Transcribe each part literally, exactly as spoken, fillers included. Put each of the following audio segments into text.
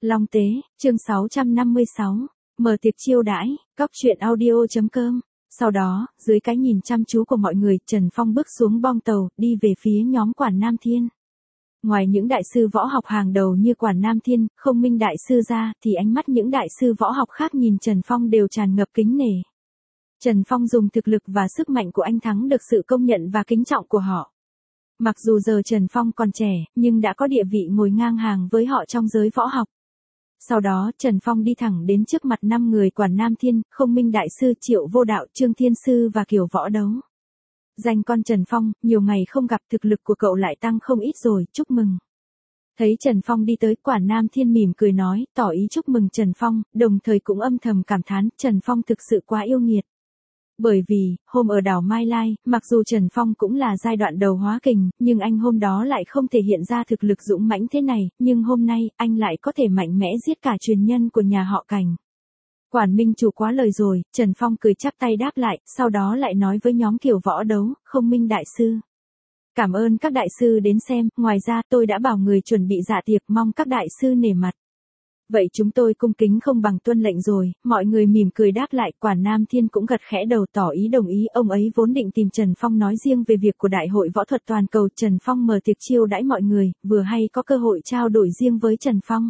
Long Tế, chương sáu trăm năm mươi sáu, mở tiệc chiêu đãi, cóc truyện audio.com. Sau đó, dưới cái nhìn chăm chú của mọi người, Trần Phong bước xuống bong tàu, đi về phía nhóm Quản Nam Thiên. Ngoài những đại sư võ học hàng đầu như Quản Nam Thiên, Không Minh đại sư ra, thì ánh mắt những đại sư võ học khác nhìn Trần Phong đều tràn ngập kính nể. Trần Phong dùng thực lực và sức mạnh của anh thắng được sự công nhận và kính trọng của họ. Mặc dù giờ Trần Phong còn trẻ, nhưng đã có địa vị ngồi ngang hàng với họ trong giới võ học. Sau đó, Trần Phong đi thẳng đến trước mặt năm người Quản Nam Thiên, Không Minh đại sư, Triệu Vô Đạo, Trương Thiên Sư và Kiều Võ Đấu. Danh con Trần Phong, nhiều ngày không gặp, thực lực của cậu lại tăng không ít rồi, chúc mừng. Thấy Trần Phong đi tới, Quản Nam Thiên mỉm cười nói, tỏ ý chúc mừng Trần Phong, đồng thời cũng âm thầm cảm thán, Trần Phong thực sự quá yêu nghiệt. Bởi vì, hôm ở đảo Mai Lai, mặc dù Trần Phong cũng là giai đoạn đầu hóa kình, nhưng anh hôm đó lại không thể hiện ra thực lực dũng mãnh thế này, nhưng hôm nay, anh lại có thể mạnh mẽ giết cả truyền nhân của nhà họ Cảnh. Quản Minh chủ quá lời rồi, Trần Phong cười chắp tay đáp lại, sau đó lại nói với nhóm Kiều Võ Đấu, Không Minh đại sư. Cảm ơn các đại sư đến xem, ngoài ra tôi đã bảo người chuẩn bị dạ tiệc, mong các đại sư nể mặt. Vậy chúng tôi cung kính không bằng tuân lệnh rồi, mọi người mỉm cười đáp lại, Quản Nam Thiên cũng gật khẽ đầu tỏ ý đồng ý, ông ấy vốn định tìm Trần Phong nói riêng về việc của Đại hội Võ thuật Toàn cầu, Trần Phong mở tiệc chiêu đãi mọi người, vừa hay có cơ hội trao đổi riêng với Trần Phong.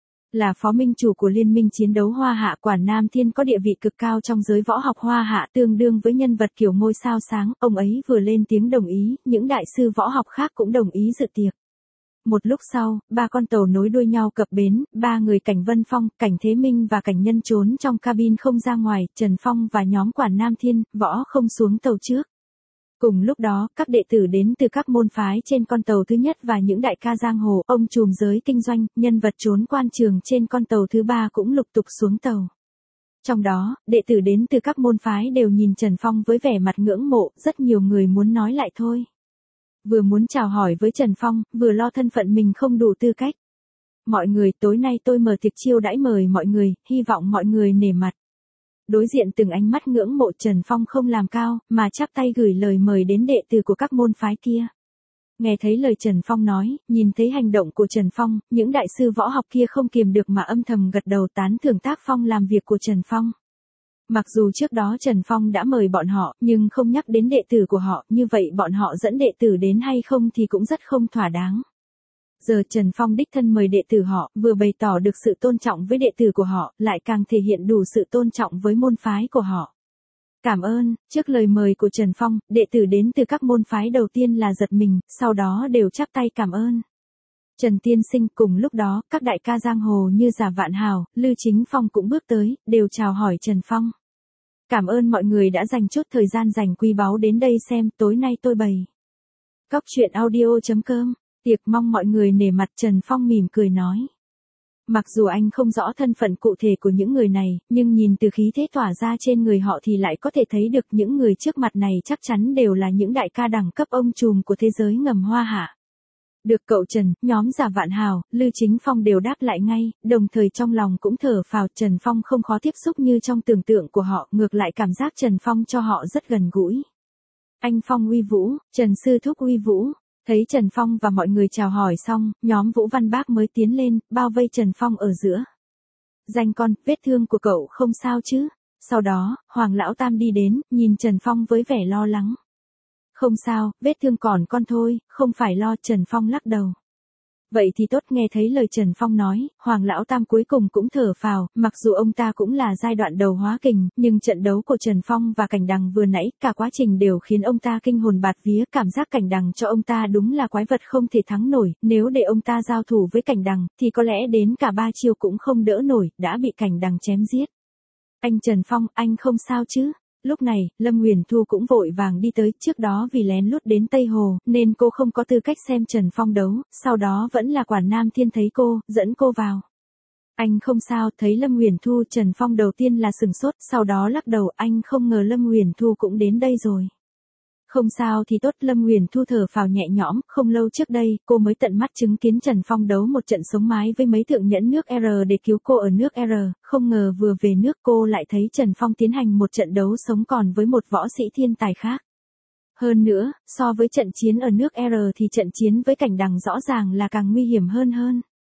Là phó minh chủ của Liên minh chiến đấu Hoa Hạ, Quản Nam Thiên có địa vị cực cao trong giới võ học Hoa Hạ, tương đương với nhân vật kiểu ngôi sao sáng, ông ấy vừa lên tiếng đồng ý, những đại sư võ học khác cũng đồng ý dự tiệc. Một lúc sau, ba con tàu nối đuôi nhau cập bến, ba người Cảnh Vân Phong, Cảnh Thế Minh và Cảnh Nhân trốn trong cabin không ra ngoài, Trần Phong và nhóm Quản Nam Thiên, Võ không xuống tàu trước. Cùng lúc đó, các đệ tử đến từ các môn phái trên con tàu thứ nhất và những đại ca giang hồ, ông trùm giới kinh doanh, nhân vật trốn quan trường trên con tàu thứ ba cũng lục tục xuống tàu. Trong đó, đệ tử đến từ các môn phái đều nhìn Trần Phong với vẻ mặt ngưỡng mộ, rất nhiều người muốn nói lại thôi. Vừa muốn chào hỏi với Trần Phong, vừa lo thân phận mình không đủ tư cách. Mọi người, tối nay tôi mở tiệc chiêu đãi mời mọi người, hy vọng mọi người nể mặt. Đối diện từng ánh mắt ngưỡng mộ, Trần Phong không làm cao, mà chắp tay gửi lời mời đến đệ tử của các môn phái kia. Nghe thấy lời Trần Phong nói, nhìn thấy hành động của Trần Phong, những đại sư võ học kia không kiềm được mà âm thầm gật đầu tán thưởng tác phong làm việc của Trần Phong. Mặc dù trước đó Trần Phong đã mời bọn họ, nhưng không nhắc đến đệ tử của họ, như vậy bọn họ dẫn đệ tử đến hay không thì cũng rất không thỏa đáng. Giờ Trần Phong đích thân mời đệ tử họ, vừa bày tỏ được sự tôn trọng với đệ tử của họ, lại càng thể hiện đủ sự tôn trọng với môn phái của họ. Cảm ơn, trước lời mời của Trần Phong, đệ tử đến từ các môn phái đầu tiên là giật mình, sau đó đều chắp tay cảm ơn. Trần Tiên Sinh, cùng lúc đó, các đại ca giang hồ như Giả Vạn Hào, Lư Chính Phong cũng bước tới, đều chào hỏi Trần Phong. Cảm ơn mọi người đã dành chút thời gian dành quý báu đến đây xem, tối nay tôi bày. Cóc truyện audio.com, tiệc mong mọi người nể mặt, Trần Phong mỉm cười nói. Mặc dù anh không rõ thân phận cụ thể của những người này, nhưng nhìn từ khí thế tỏa ra trên người họ thì lại có thể thấy được những người trước mặt này chắc chắn đều là những đại ca đẳng cấp ông trùm của thế giới ngầm Hoa Hạ. Được cậu Trần, nhóm Giả Vạn Hào, Lư Chính Phong đều đáp lại ngay, đồng thời trong lòng cũng thở phào, Trần Phong không khó tiếp xúc như trong tưởng tượng của họ, ngược lại cảm giác Trần Phong cho họ rất gần gũi. Anh Phong uy vũ, Trần Sư Thúc uy vũ. Thấy Trần Phong và mọi người chào hỏi xong, nhóm Vũ Văn Bác mới tiến lên, bao vây Trần Phong ở giữa. Danh con, vết thương của cậu không sao chứ? Sau đó, Hoàng Lão Tam đi đến, nhìn Trần Phong với vẻ lo lắng. Không sao, vết thương còn con thôi, không phải lo, Trần Phong lắc đầu. Vậy thì tốt, nghe thấy lời Trần Phong nói, Hoàng Lão Tam cuối cùng cũng thở phào, mặc dù ông ta cũng là giai đoạn đầu hóa kình, nhưng trận đấu của Trần Phong và Cảnh Đằng vừa nãy, cả quá trình đều khiến ông ta kinh hồn bạt vía, cảm giác Cảnh Đằng cho ông ta đúng là quái vật không thể thắng nổi, nếu để ông ta giao thủ với Cảnh Đằng, thì có lẽ đến cả ba chiêu cũng không đỡ nổi, đã bị Cảnh Đằng chém giết. Anh Trần Phong, anh không sao chứ? Lúc này, Lâm Huyền Thu cũng vội vàng đi tới, trước đó vì lén lút đến Tây Hồ, nên cô không có tư cách xem Trần Phong đấu, sau đó vẫn là Quản Nam Thiên thấy cô, dẫn cô vào. Anh không sao, thấy Lâm Huyền Thu, Trần Phong đầu tiên là sừng sốt, sau đó lắc đầu, anh không ngờ Lâm Huyền Thu cũng đến đây rồi. Không sao thì tốt, Lâm Huyền Thu thở phào nhẹ nhõm, không lâu trước đây, cô mới tận mắt chứng kiến Trần Phong đấu một trận sống mái với mấy thượng nhẫn nước R để cứu cô ở nước R, không ngờ vừa về nước cô lại thấy Trần Phong tiến hành một trận đấu sống còn với một võ sĩ thiên tài khác. Hơn nữa, so với trận chiến ở nước R thì trận chiến với Cảnh Đằng rõ ràng là càng nguy hiểm hơn hơn.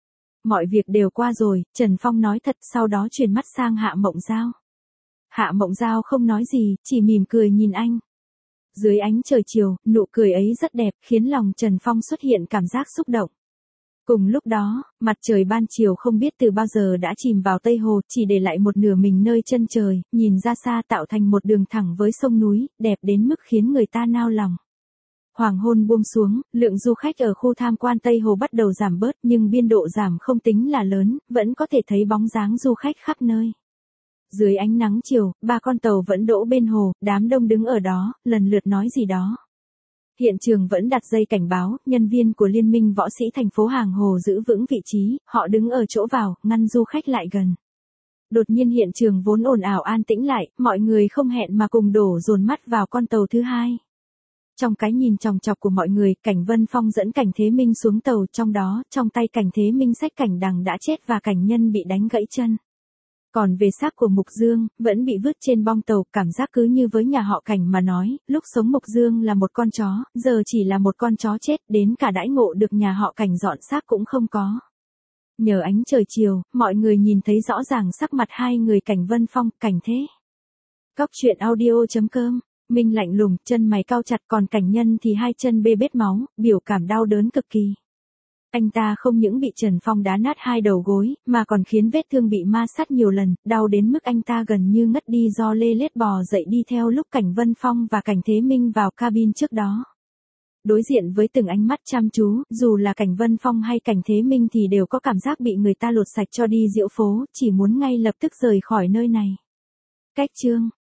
Mọi việc đều qua rồi, Trần Phong nói thật, sau đó chuyển mắt sang Hạ Mộng Giao. Hạ Mộng Giao không nói gì, chỉ mỉm cười nhìn anh. Dưới ánh trời chiều, nụ cười ấy rất đẹp, khiến lòng Trần Phong xuất hiện cảm giác xúc động. Cùng lúc đó, mặt trời ban chiều không biết từ bao giờ đã chìm vào Tây Hồ, chỉ để lại một nửa mình nơi chân trời, nhìn ra xa tạo thành một đường thẳng với sông núi, đẹp đến mức khiến người ta nao lòng. Hoàng hôn buông xuống, lượng du khách ở khu tham quan Tây Hồ bắt đầu giảm bớt, nhưng biên độ giảm không tính là lớn, vẫn có thể thấy bóng dáng du khách khắp nơi. Dưới ánh nắng chiều, ba con tàu vẫn đỗ bên hồ, đám đông đứng ở đó, lần lượt nói gì đó. Hiện trường vẫn đặt dây cảnh báo, nhân viên của Liên minh võ sĩ thành phố Hàng Hồ giữ vững vị trí, họ đứng ở chỗ vào, ngăn du khách lại gần. Đột nhiên hiện trường vốn ồn ào an tĩnh lại, mọi người không hẹn mà cùng đổ dồn mắt vào con tàu thứ hai. Trong cái nhìn chòng chọc của mọi người, Cảnh Vân Phong dẫn Cảnh Thế Minh xuống tàu, trong đó, trong tay Cảnh Thế Minh xách Cảnh Đằng đã chết và Cảnh Nhân bị đánh gãy chân. Còn về xác của Mục Dương, vẫn bị vứt trên bong tàu, cảm giác cứ như với nhà họ Cảnh mà nói, lúc sống Mục Dương là một con chó, giờ chỉ là một con chó chết, đến cả đãi ngộ được nhà họ Cảnh dọn xác cũng không có. Nhờ ánh trời chiều, mọi người nhìn thấy rõ ràng sắc mặt hai người Cảnh Vân Phong, Cảnh Thế. Cóc truyện audio chấm com, Minh lạnh lùng, chân mày cau chặt, còn Cảnh Nhân thì hai chân bê bết máu, biểu cảm đau đớn cực kỳ. Anh ta không những bị Trần Phong đá nát hai đầu gối, mà còn khiến vết thương bị ma sát nhiều lần, đau đến mức anh ta gần như ngất đi do lê lết bò dậy đi theo lúc Cảnh Vân Phong và Cảnh Thế Minh vào cabin trước đó. Đối diện với từng ánh mắt chăm chú, dù là Cảnh Vân Phong hay Cảnh Thế Minh thì đều có cảm giác bị người ta lột sạch cho đi diễu phố, chỉ muốn ngay lập tức rời khỏi nơi này. Cách chương